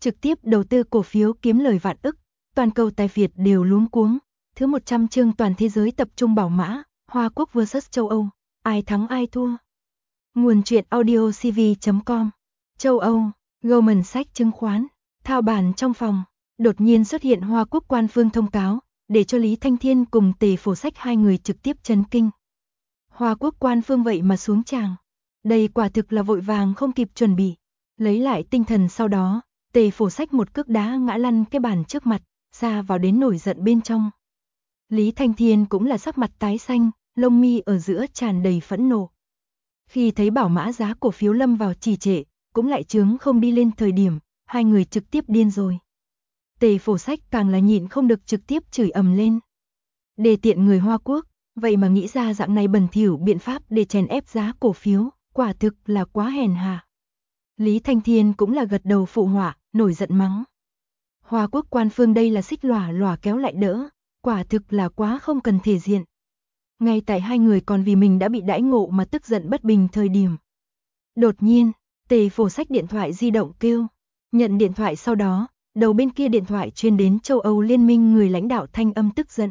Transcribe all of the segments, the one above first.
trực tiếp đầu tư cổ phiếu kiếm lời vạn ức, toàn cầu tài Việt đều luống cuống. Thứ 100 chương toàn thế giới tập trung bảo mã, Hoa Quốc vs châu Âu, ai thắng ai thua. Nguồn truyện audio cv.com. Châu Âu, Goldman Sachs chứng khoán, thao bàn trong phòng, đột nhiên xuất hiện Hoa Quốc quan phương thông cáo, để cho Lý Thanh Thiên cùng Tề Phổ Sách hai người trực tiếp chấn kinh. Hoa Quốc quan phương vậy mà xuống tràng. Đây quả thực là vội vàng không kịp chuẩn bị. Lấy lại tinh thần sau đó, Tề Phổ Sách một cước đá ngã lăn cái bàn trước mặt, ra vào đến nổi giận bên trong. Lý Thanh Thiên cũng là sắc mặt tái xanh, lông mi ở giữa tràn đầy phẫn nộ. Khi thấy bảo mã giá cổ phiếu lâm vào trì trệ, cũng lại chướng không đi lên thời điểm, hai người trực tiếp điên rồi. Tề Phổ Sách càng là nhịn không được trực tiếp chửi ầm lên. Đề tiện người Hoa Quốc, vậy mà nghĩ ra dạng này bẩn thỉu biện pháp để chèn ép giá cổ phiếu, quả thực là quá hèn hạ. Lý Thanh Thiên cũng là gật đầu phụ họa, nổi giận mắng. Hoa Quốc quan phương đây là xích lòa lòa kéo lại đỡ, quả thực là quá không cần thể diện. Ngay tại hai người còn vì mình đã bị đãi ngộ mà tức giận bất bình thời điểm. Đột nhiên, Tề Phổ Sách điện thoại di động kêu. Nhận điện thoại sau đó, đầu bên kia điện thoại truyền đến châu Âu Liên minh người lãnh đạo thanh âm tức giận.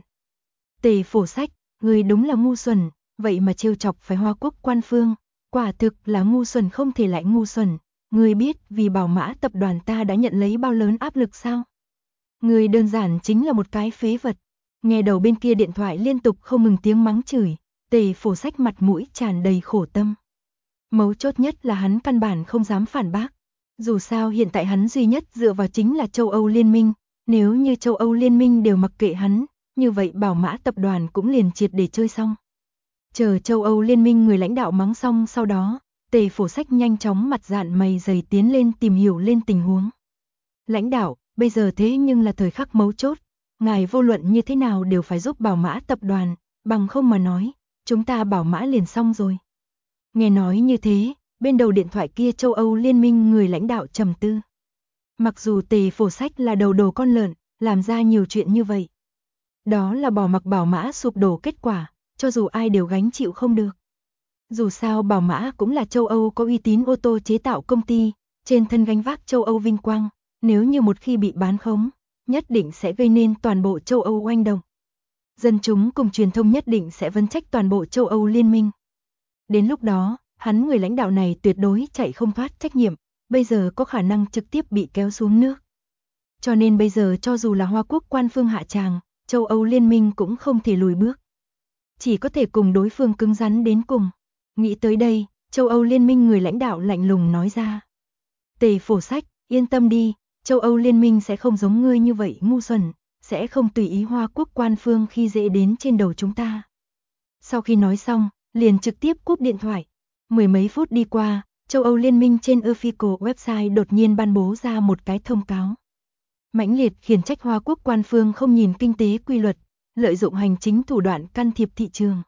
Tề Phổ Sách, người đúng là ngu xuẩn, vậy mà trêu chọc phải Hoa Quốc quan phương, quả thực là ngu xuẩn không thể lại ngu xuẩn. Người biết vì bảo mã tập đoàn ta đã nhận lấy bao lớn áp lực sao? Người đơn giản chính là một cái phế vật. Nghe đầu bên kia điện thoại liên tục không ngừng tiếng mắng chửi, Tề Phổ Sách mặt mũi tràn đầy khổ tâm. Mấu chốt nhất là hắn căn bản không dám phản bác. Dù sao hiện tại hắn duy nhất dựa vào chính là châu Âu Liên minh, nếu như châu Âu Liên minh đều mặc kệ hắn, như vậy bảo mã tập đoàn cũng liền triệt để chơi xong. Chờ châu Âu Liên minh người lãnh đạo mắng xong sau đó, Tề Phổ Sách nhanh chóng mặt dạn mày dày tiến lên tìm hiểu lên tình huống. Lãnh đạo, bây giờ thế nhưng là thời khắc mấu chốt, ngài vô luận như thế nào đều phải giúp bảo mã tập đoàn, bằng không mà nói, chúng ta bảo mã liền xong rồi. Nghe nói như thế, bên đầu điện thoại kia châu Âu Liên minh người lãnh đạo trầm tư. Mặc dù Tề Phổ Sách là đầu đồ con lợn, làm ra nhiều chuyện như vậy. Đó là bỏ mặc bảo mã sụp đổ kết quả, cho dù ai đều gánh chịu không được. Dù sao bảo mã cũng là châu Âu có uy tín ô tô chế tạo công ty, trên thân gánh vác châu Âu vinh quang, nếu như một khi bị bán khống, nhất định sẽ gây nên toàn bộ châu Âu oanh động. Dân chúng cùng truyền thông nhất định sẽ vấn trách toàn bộ châu Âu Liên minh. Đến lúc đó, hắn người lãnh đạo này tuyệt đối chạy không thoát trách nhiệm, bây giờ có khả năng trực tiếp bị kéo xuống nước. Cho nên bây giờ cho dù là Hoa Quốc quan phương hạ tràng, châu Âu Liên minh cũng không thể lùi bước. Chỉ có thể cùng đối phương cứng rắn đến cùng. Nghĩ tới đây, châu Âu Liên minh người lãnh đạo lạnh lùng nói ra. Tề Phổ Sách, yên tâm đi, châu Âu Liên minh sẽ không giống ngươi như vậy ngu xuẩn, sẽ không tùy ý Hoa Quốc quan phương khi dễ đến trên đầu chúng ta. Sau khi nói xong, liền trực tiếp cúp điện thoại. Mười mấy phút đi qua, châu Âu Liên minh trên official website đột nhiên ban bố ra một cái thông cáo. Mãnh liệt khiển trách Hoa Quốc quan phương không nhìn kinh tế quy luật, lợi dụng hành chính thủ đoạn can thiệp thị trường.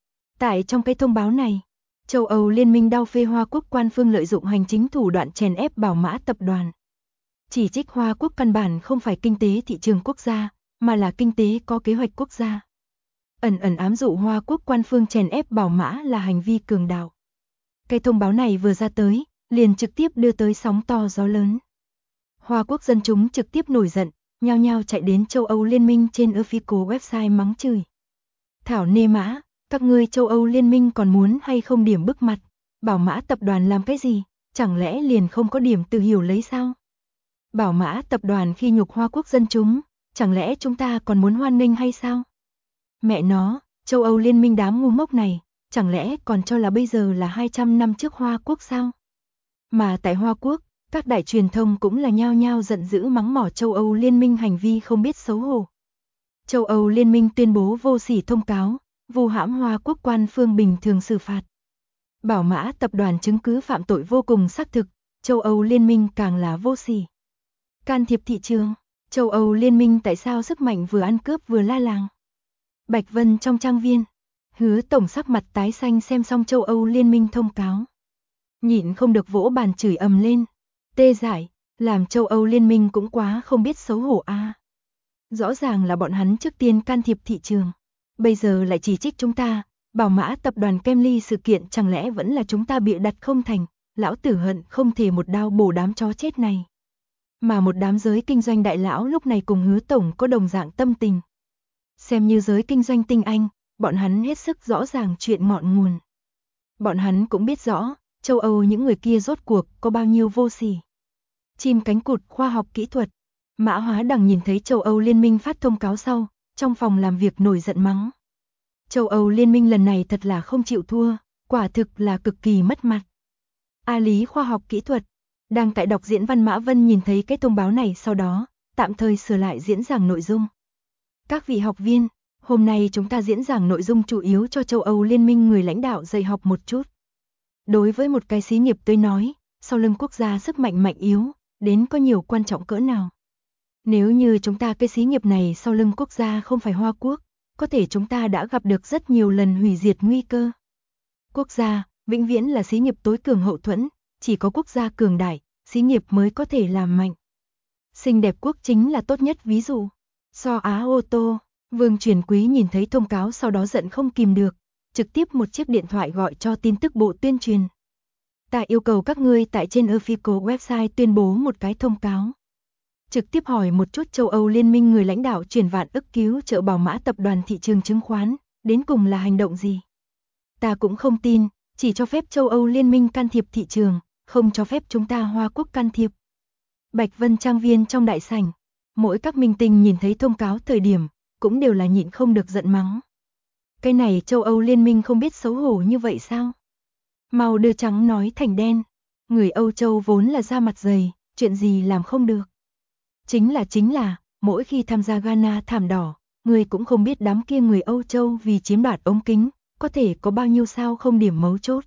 Tại trong cái thông báo này, châu Âu Liên minh đao phê Hoa Quốc quan phương lợi dụng hành chính thủ đoạn chèn ép bảo mã tập đoàn. Chỉ trích Hoa Quốc căn bản không phải kinh tế thị trường quốc gia, mà là kinh tế có kế hoạch quốc gia. Ẩn ẩn ám dụ Hoa Quốc quan phương chèn ép bảo mã là hành vi cường đạo. Cái thông báo này vừa ra tới, liền trực tiếp đưa tới sóng to gió lớn. Hoa Quốc dân chúng trực tiếp nổi giận, nhao nhao chạy đến châu Âu Liên minh trên official website mắng chửi. Thảo nê mã, các ngươi châu Âu Liên minh còn muốn hay không điểm bức mặt, bảo mã tập đoàn làm cái gì, chẳng lẽ liền không có điểm tự hiểu lấy sao? Bảo mã tập đoàn khi nhục Hoa Quốc dân chúng, chẳng lẽ chúng ta còn muốn hoan nghênh hay sao? Mẹ nó, châu Âu Liên minh đám ngu ngốc này, chẳng lẽ còn cho là bây giờ là 200 năm trước Hoa Quốc sao? Mà tại Hoa Quốc, các đại truyền thông cũng là nhao nhao giận dữ mắng mỏ châu Âu Liên minh hành vi không biết xấu hổ. Châu Âu Liên minh tuyên bố vô sỉ thông cáo, vu hãm Hoa Quốc quan phương bình thường xử phạt. Bảo mã tập đoàn chứng cứ phạm tội vô cùng xác thực, châu Âu Liên minh càng là vô sỉ. Can thiệp thị trường, châu Âu Liên minh tại sao sức mạnh vừa ăn cướp vừa la làng? Bạch Vân trong trang viên, Hứa tổng sắc mặt tái xanh xem xong châu Âu Liên minh thông cáo. Nhịn không được vỗ bàn chửi ầm lên. Tê dại, làm châu Âu Liên minh cũng quá không biết xấu hổ a. Rõ ràng là bọn hắn trước tiên can thiệp thị trường, bây giờ lại chỉ trích chúng ta, bảo mã tập đoàn Kemly sự kiện chẳng lẽ vẫn là chúng ta bịa đặt không thành, lão tử hận không thể một đao bổ đám chó chết này. Mà một đám giới kinh doanh đại lão lúc này cùng Hứa Tổng có đồng dạng tâm tình. Xem như giới kinh doanh tinh anh, bọn hắn hết sức rõ ràng chuyện ngọn nguồn. Bọn hắn cũng biết rõ, châu Âu những người kia rốt cuộc có bao nhiêu vô sỉ. Chim cánh cụt khoa học kỹ thuật. Mã Hóa Đằng nhìn thấy châu Âu Liên minh phát thông cáo sau, trong phòng làm việc nổi giận mắng. Châu Âu Liên minh lần này thật là không chịu thua, quả thực là cực kỳ mất mặt. A Lý khoa học kỹ thuật, đang tại đọc diễn văn Mã Vân nhìn thấy cái thông báo này sau đó, tạm thời sửa lại diễn giảng nội dung. Các vị học viên, hôm nay chúng ta diễn giảng nội dung chủ yếu cho châu Âu Liên minh người lãnh đạo dạy học một chút. Đối với một cái xí nghiệp tôi nói, sau lưng quốc gia sức mạnh mạnh yếu, đến có nhiều quan trọng cỡ nào. Nếu như chúng ta cái xí nghiệp này sau lưng quốc gia không phải Hoa Quốc, có thể chúng ta đã gặp được rất nhiều lần hủy diệt nguy cơ. Quốc gia, vĩnh viễn là xí nghiệp tối cường hậu thuẫn, chỉ có quốc gia cường đại, xí nghiệp mới có thể làm mạnh. Xinh đẹp quốc chính là tốt nhất ví dụ. So Á ô tô, Vương Truyền Quý nhìn thấy thông cáo sau đó giận không kìm được, trực tiếp một chiếc điện thoại gọi cho tin tức bộ tuyên truyền. Ta yêu cầu các ngươi tại trên official website tuyên bố một cái thông cáo. Trực tiếp hỏi một chút châu Âu Liên minh người lãnh đạo chuyển vạn ức cứu trợ Bảo Mã tập đoàn thị trường chứng khoán, đến cùng là hành động gì? Ta cũng không tin, chỉ cho phép châu Âu Liên minh can thiệp thị trường, không cho phép chúng ta Hoa Quốc can thiệp. Bạch Vân trang viên trong đại sảnh, mỗi các minh tinh nhìn thấy thông cáo thời điểm, cũng đều là nhịn không được giận mắng. Cái này châu Âu Liên minh không biết xấu hổ như vậy sao? Mau đưa trắng nói thành đen, người Âu Châu vốn là da mặt dày, chuyện gì làm không được. Chính là, mỗi khi tham gia Ghana thảm đỏ, người cũng không biết đám kia người Âu Châu vì chiếm đoạt ống kính, có thể có bao nhiêu sao không điểm mấu chốt.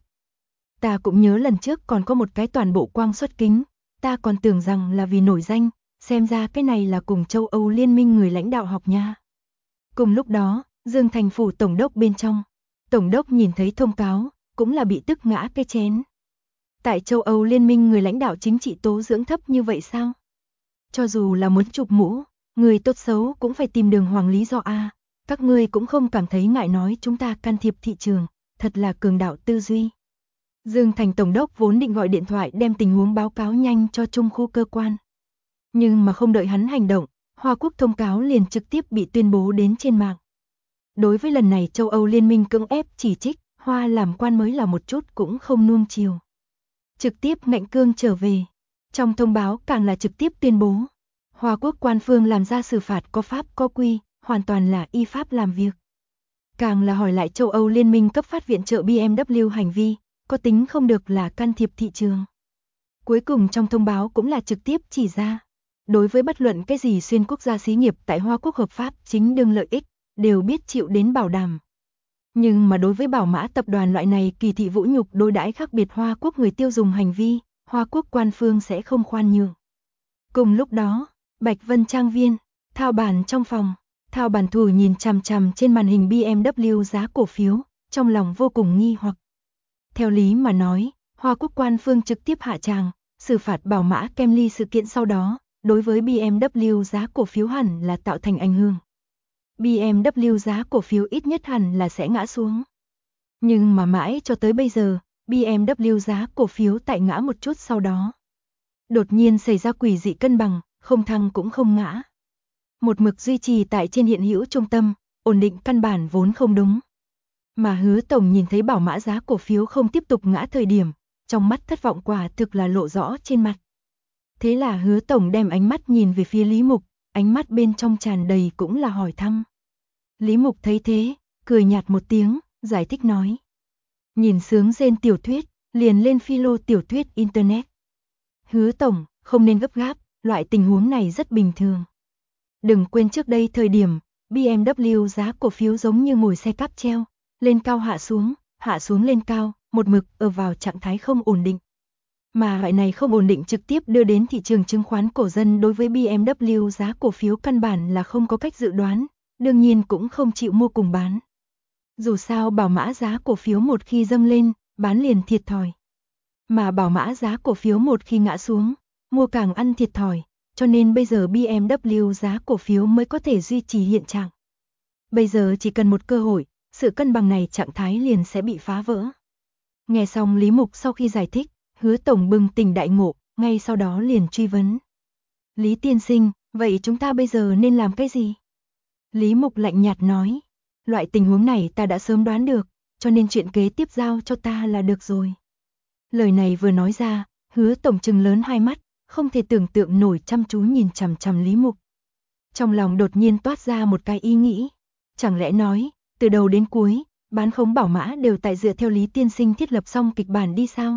Ta cũng nhớ lần trước còn có một cái toàn bộ quang xuất kính, ta còn tưởng rằng là vì nổi danh, xem ra cái này là cùng châu Âu Liên minh người lãnh đạo học nha. Cùng lúc đó, Dương Thành phủ tổng đốc bên trong, tổng đốc nhìn thấy thông cáo, cũng là bị tức ngã cái chén. Tại châu Âu Liên minh người lãnh đạo chính trị tố dưỡng thấp như vậy sao? Cho dù là muốn chụp mũ, người tốt xấu cũng phải tìm đường hoàng lý do a. Các ngươi cũng không cảm thấy ngại nói chúng ta can thiệp thị trường, thật là cường đạo tư duy. Dương Thành tổng đốc vốn định gọi điện thoại đem tình huống báo cáo nhanh cho trung khu cơ quan. Nhưng mà không đợi hắn hành động, Hoa Quốc thông cáo liền trực tiếp bị tuyên bố đến trên mạng. Đối với lần này châu Âu Liên minh cưỡng ép chỉ trích, Hoa làm quan mới là một chút cũng không nuông chiều. Trực tiếp ngạnh cương trở về. Trong thông báo càng là trực tiếp tuyên bố. Hoa Quốc quan phương làm ra xử phạt có pháp có quy, hoàn toàn là y pháp làm việc. Càng là hỏi lại châu Âu Liên minh cấp phát viện trợ BMW hành vi, có tính không được là can thiệp thị trường. Cuối cùng trong thông báo cũng là trực tiếp chỉ ra. Đối với bất luận cái gì xuyên quốc gia xí nghiệp tại Hoa Quốc hợp pháp chính đương lợi ích, đều biết chịu đến bảo đảm. Nhưng mà đối với Bảo Mã tập đoàn loại này kỳ thị vũ nhục đối đãi khác biệt Hoa Quốc người tiêu dùng hành vi, Hoa Quốc quan phương sẽ không khoan nhượng. Cùng lúc đó, Bạch Vân trang viên, Thao Bản trong phòng, Thao Bản thủ nhìn chằm chằm trên màn hình BMW giá cổ phiếu, trong lòng vô cùng nghi hoặc. Theo lý mà nói, Hoa Quốc quan phương trực tiếp hạ tràng, xử phạt Bảo Mã Camry sự kiện sau đó, đối với BMW giá cổ phiếu hẳn là tạo thành ảnh hưởng. BMW giá cổ phiếu ít nhất hẳn là sẽ ngã xuống. Nhưng mà mãi cho tới bây giờ, BMW giá cổ phiếu tại ngã một chút sau đó. Đột nhiên xảy ra quỷ dị cân bằng, không thăng cũng không ngã. Một mực duy trì tại trên hiện hữu trung tâm, ổn định căn bản vốn không đúng. Mà Hứa Tổng nhìn thấy Bảo Mã giá cổ phiếu không tiếp tục ngã thời điểm, trong mắt thất vọng quả thực là lộ rõ trên mặt. Thế là Hứa Tổng đem ánh mắt nhìn về phía Lý Mục, ánh mắt bên trong tràn đầy cũng là hỏi thăm. Lý Mục thấy thế, cười nhạt một tiếng, giải thích nói. Nhìn sướng rên tiểu thuyết, liền lên philo tiểu thuyết Internet. Hứa Tổng, không nên gấp gáp, loại tình huống này rất bình thường. Đừng quên trước đây thời điểm, BMW giá cổ phiếu giống như ngồi xe cáp treo, lên cao hạ xuống lên cao, một mực ở vào trạng thái không ổn định. Mà loại này không ổn định trực tiếp đưa đến thị trường chứng khoán cổ dân đối với BMW giá cổ phiếu căn bản là không có cách dự đoán, đương nhiên cũng không chịu mua cùng bán. Dù sao Bảo Mã giá cổ phiếu một khi dâng lên, bán liền thiệt thòi. Mà Bảo Mã giá cổ phiếu một khi ngã xuống, mua càng ăn thiệt thòi, cho nên bây giờ BMW giá cổ phiếu mới có thể duy trì hiện trạng. Bây giờ chỉ cần một cơ hội, sự cân bằng này trạng thái liền sẽ bị phá vỡ. Nghe xong Lý Mục sau khi giải thích, Hứa Tổng bừng tỉnh đại ngộ, ngay sau đó liền truy vấn. Lý tiên sinh, vậy chúng ta bây giờ nên làm cái gì? Lý Mục lạnh nhạt nói, loại tình huống này ta đã sớm đoán được, cho nên chuyện kế tiếp giao cho ta là được rồi. Lời này vừa nói ra, Hứa tổng trừng lớn hai mắt, không thể tưởng tượng nổi chăm chú nhìn chằm chằm Lý Mục. Trong lòng đột nhiên toát ra một cái ý nghĩ, chẳng lẽ nói, từ đầu đến cuối, bán khống bảo mã đều tại dựa theo Lý tiên sinh thiết lập xong kịch bản đi sao?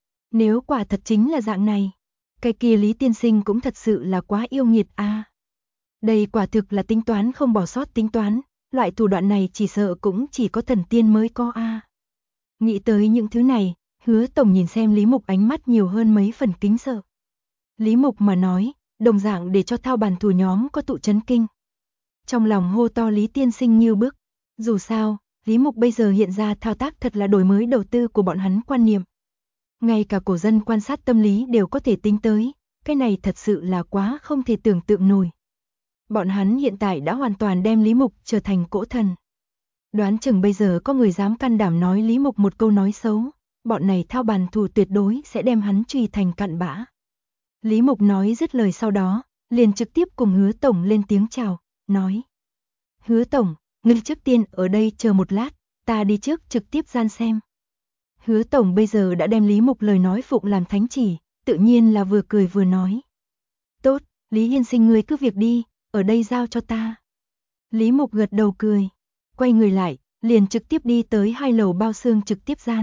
Nếu quả thật chính là dạng này, cái kia Lý tiên sinh cũng thật sự là quá yêu nghiệt a. Đây quả thực là tính toán không bỏ sót tính toán, loại thủ đoạn này chỉ sợ cũng chỉ có thần tiên mới có a. Nghĩ tới những thứ này, Hứa tổng nhìn xem Lý Mục ánh mắt nhiều hơn mấy phần kính sợ. Lý Mục mà nói, đồng dạng để cho thao bàn thủ nhóm có tụ chấn kinh. Trong lòng hô to Lý tiên sinh như bức, dù sao, Lý Mục bây giờ hiện ra thao tác thật là đổi mới đầu tư của bọn hắn quan niệm. Ngay cả cổ dân quan sát tâm lý đều có thể tính tới, cái này thật sự là quá không thể tưởng tượng nổi. Bọn hắn hiện tại đã hoàn toàn đem Lý Mục trở thành cỗ thần. Đoán chừng bây giờ có người dám can đảm nói Lý Mục một câu nói xấu, bọn này thao bàn thủ tuyệt đối sẽ đem hắn truy thành cặn bã. Lý Mục nói dứt lời sau đó, liền trực tiếp cùng Hứa tổng lên tiếng chào, nói: "Hứa tổng, ngươi trước tiên ở đây chờ một lát, ta đi trước trực tiếp gian xem." Hứa tổng bây giờ đã đem Lý Mục lời nói phụng làm thánh chỉ, tự nhiên là vừa cười vừa nói: "Tốt, Lý Hiên sinh ngươi cứ việc đi, ở đây giao cho ta." Lý Mục gật đầu cười, quay người lại, liền trực tiếp đi tới 2 lầu bao xương trực tiếp gian.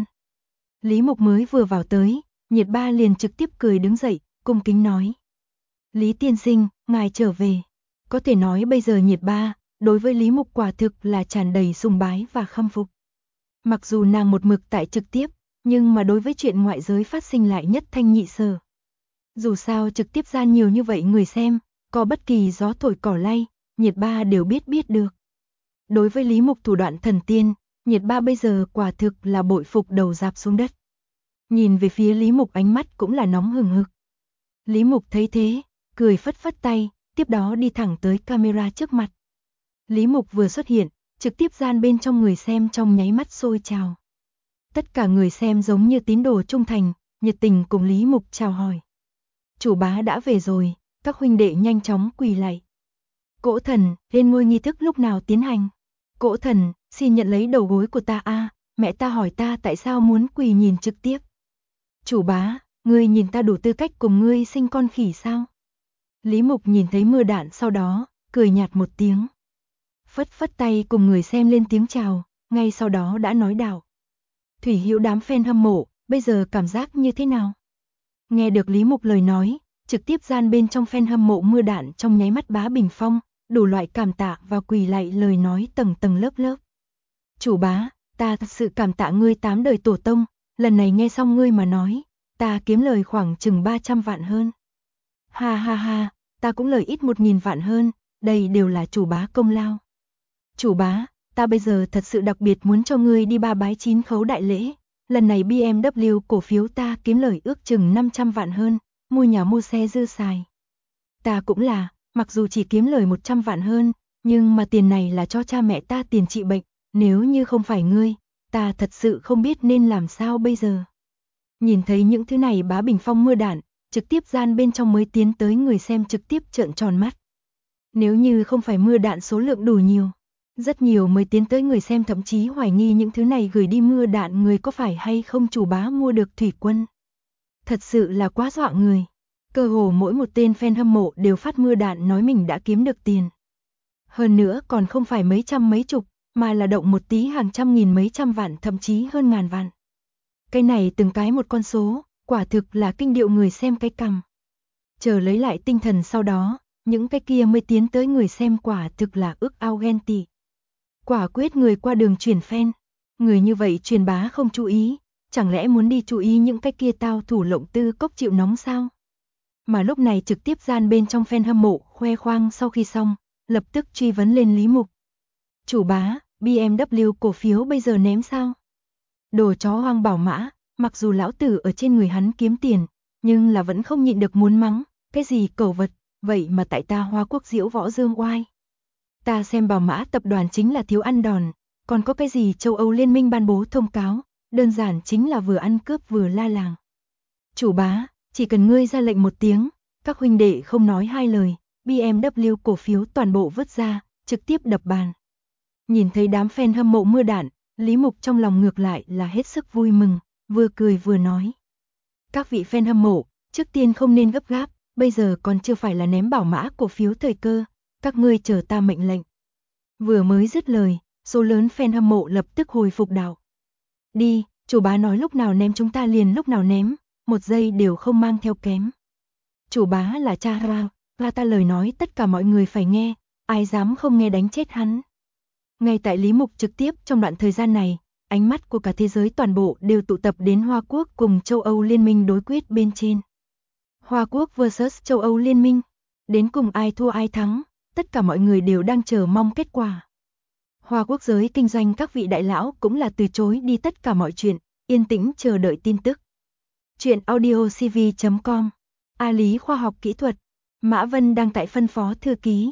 Lý Mục mới vừa vào tới, Nhiệt Ba liền trực tiếp cười đứng dậy, cung kính nói: "Lý tiên sinh, ngài trở về." Có thể nói bây giờ Nhiệt Ba, đối với Lý Mục quả thực là tràn đầy sùng bái và khâm phục. Mặc dù nàng một mực tại trực tiếp, nhưng mà đối với chuyện ngoại giới phát sinh lại nhất thanh nhị sở. Dù sao trực tiếp gian nhiều như vậy người xem, có bất kỳ gió thổi cỏ lay, Nhiệt Ba đều biết được. Đối với Lý Mục thủ đoạn thần tiên, Nhiệt Ba bây giờ quả thực là bội phục đầu rạp xuống đất. Nhìn về phía Lý Mục ánh mắt cũng là nóng hừng hực. Lý Mục thấy thế, cười phất phất tay, tiếp đó đi thẳng tới camera trước mặt. Lý Mục vừa xuất hiện, trực tiếp gian bên trong người xem trong nháy mắt sôi trào. Tất cả người xem giống như tín đồ trung thành, nhiệt tình cùng Lý Mục chào hỏi. "Chủ bá đã về rồi." Các huynh đệ nhanh chóng quỳ lạy. "Cỗ thần, lên ngôi nghi thức lúc nào tiến hành?" "Cỗ thần, xin nhận lấy đầu gối của ta a, mẹ ta hỏi ta tại sao muốn quỳ nhìn trực tiếp." "Chủ bá, ngươi nhìn ta đủ tư cách cùng ngươi sinh con khỉ sao?" Lý Mục nhìn thấy mưa đạn sau đó, cười nhạt một tiếng. Phất phất tay cùng người xem lên tiếng chào, ngay sau đó đã nói đạo: "Thủy Hữu đám fan hâm mộ, bây giờ cảm giác như thế nào?" Nghe được Lý Mục lời nói, trực tiếp gian bên trong fan hâm mộ mưa đạn trong nháy mắt bá bình phong, đủ loại cảm tạ và quỳ lạy lời nói tầng tầng lớp lớp. "Chủ bá, ta thật sự cảm tạ ngươi 8 đời tổ tông, lần này nghe xong ngươi mà nói, ta kiếm lời khoảng chừng 300 vạn hơn." "Ha ha ha, ta cũng lời ít 1000 vạn hơn, đây đều là chủ bá công lao." "Chủ bá, ta bây giờ thật sự đặc biệt muốn cho ngươi đi 3 bái 9 khấu đại lễ, lần này BMW cổ phiếu ta kiếm lời ước chừng 500 vạn hơn, mua nhà mua xe dư xài." "Ta cũng là, mặc dù chỉ kiếm lời 100 vạn hơn, nhưng mà tiền này là cho cha mẹ ta tiền trị bệnh, nếu như không phải ngươi, ta thật sự không biết nên làm sao bây giờ." Nhìn thấy những thứ này bá bình phong mưa đạn, trực tiếp gian bên trong mới tiến tới người xem trực tiếp trợn tròn mắt. Nếu như không phải mưa đạn số lượng đủ nhiều, rất nhiều mới tiến tới người xem thậm chí hoài nghi những thứ này gửi đi mưa đạn người có phải hay không chủ bá mua được thủy quân. Thật sự là quá dọa người. Cơ hồ mỗi một tên fan hâm mộ đều phát mưa đạn nói mình đã kiếm được tiền. Hơn nữa còn không phải mấy trăm mấy chục, mà là động một tí hàng trăm nghìn mấy trăm vạn thậm chí hơn ngàn vạn. Cái này từng cái một con số, quả thực là kinh điệu người xem cái cằm. Chờ lấy lại tinh thần sau đó, những cái kia mới tiến tới người xem quả thực là ước ao ghen tị. Quả quyết người qua đường truyền fan, người như vậy truyền bá không chú ý, chẳng lẽ muốn đi chú ý những cái kia tao thủ lộng tư cốc chịu nóng sao? Mà lúc này trực tiếp gian bên trong fan hâm mộ khoe khoang sau khi xong, lập tức truy vấn lên Lý Mục. "Chủ bá, BMW cổ phiếu bây giờ ném sao?" Đồ chó hoang bảo mã, mặc dù lão tử ở trên người hắn kiếm tiền, nhưng là vẫn không nhịn được muốn mắng, cái gì cẩu vật, vậy mà tại ta Hoa Quốc diễu võ dương oai. Ta xem bảo mã tập đoàn chính là thiếu ăn đòn, còn có cái gì châu Âu liên minh ban bố thông cáo, đơn giản chính là vừa ăn cướp vừa la làng. "Chủ bá, chỉ cần ngươi ra lệnh một tiếng, Các huynh đệ không nói hai lời, BMW cổ phiếu toàn bộ vứt ra, trực tiếp đập bàn. Nhìn thấy đám fan hâm mộ mưa đạn, Lý Mục trong lòng ngược lại là hết sức vui mừng, vừa cười vừa nói. Các vị fan hâm mộ, trước tiên không nên gấp gáp, bây giờ còn chưa phải là ném bảo mã cổ phiếu thời cơ, các ngươi chờ ta mệnh lệnh. Vừa mới dứt lời, số lớn fan hâm mộ lập tức hồi phục đạo. Đi, chủ bá nói lúc nào ném chúng ta liền lúc nào ném, một giây đều không mang theo kém. Chủ bá là cha ra ta lời nói tất cả mọi người phải nghe, ai dám không nghe đánh chết hắn. Ngay tại Lý Mục trực tiếp trong đoạn thời gian này, ánh mắt của cả thế giới toàn bộ đều tụ tập đến Hoa Quốc cùng châu Âu liên minh đối quyết bên trên. Hoa Quốc vs châu Âu liên minh, đến cùng ai thua ai thắng, tất cả mọi người đều đang chờ mong kết quả. Hoa Quốc giới kinh doanh các vị đại lão cũng là từ chối đi tất cả mọi chuyện, yên tĩnh chờ đợi tin tức. Chuyện audiocv.com, A Lý khoa học kỹ thuật, Mã Vân đang tại phân phó thư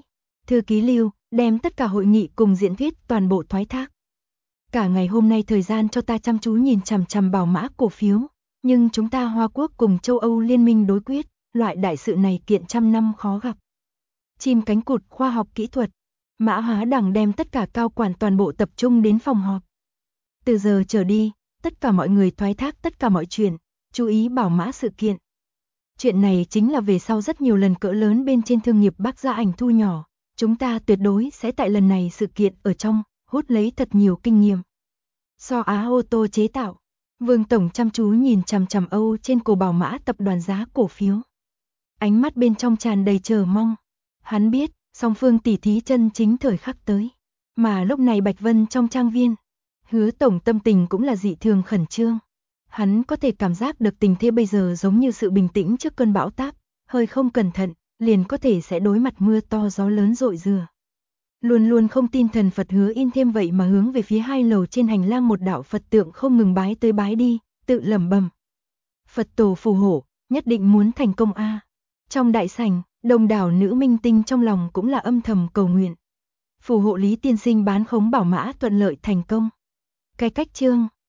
ký Lưu, đem tất cả hội nghị cùng diễn thuyết toàn bộ thoái thác. Cả ngày hôm nay thời gian cho ta chăm chú nhìn chằm chằm bảo mã cổ phiếu, nhưng chúng ta Hoa Quốc cùng châu Âu liên minh đối quyết, loại đại sự này kiện trăm năm khó gặp. Chim cánh cụt khoa học kỹ thuật, Mã Hóa Đằng đem tất cả cao quản toàn bộ tập trung đến phòng họp. Từ giờ trở đi, tất cả mọi người thoái thác tất cả mọi chuyện, chú ý bảo mã sự kiện. Chuyện này chính là về sau rất nhiều lần cỡ lớn bên trên thương nghiệp Bắc Gia Ảnh thu nhỏ, chúng ta tuyệt đối sẽ tại lần này sự kiện ở trong, hút lấy thật nhiều kinh nghiệm. So Á ô tô chế tạo, Vương Tổng chăm chú nhìn chằm chằm Âu trên cổ bảo mã tập đoàn giá cổ phiếu. Ánh mắt bên trong tràn đầy chờ mong. Hắn biết, song phương tỉ thí chân chính thời khắc tới. Mà lúc này Bạch Vân trong trang viên, Hứa Tổng tâm tình cũng là dị thường khẩn trương. Hắn có thể cảm giác được tình thế bây giờ giống như sự bình tĩnh trước cơn bão táp, hơi không cẩn thận, liền có thể sẽ đối mặt mưa to gió lớn rội rửa. Luôn luôn không tin thần Phật Hứa In thêm vậy mà hướng về phía hai lầu trên hành lang một đạo Phật tượng không ngừng bái tới bái đi, tự lẩm bẩm. Phật tổ phù hộ, nhất định muốn thành công a. Trong đại sảnh, đông đảo nữ minh tinh trong lòng cũng là âm thầm cầu nguyện. Phù hộ Lý tiên sinh bán khống bảo mã thuận lợi thành công. Cải cách chương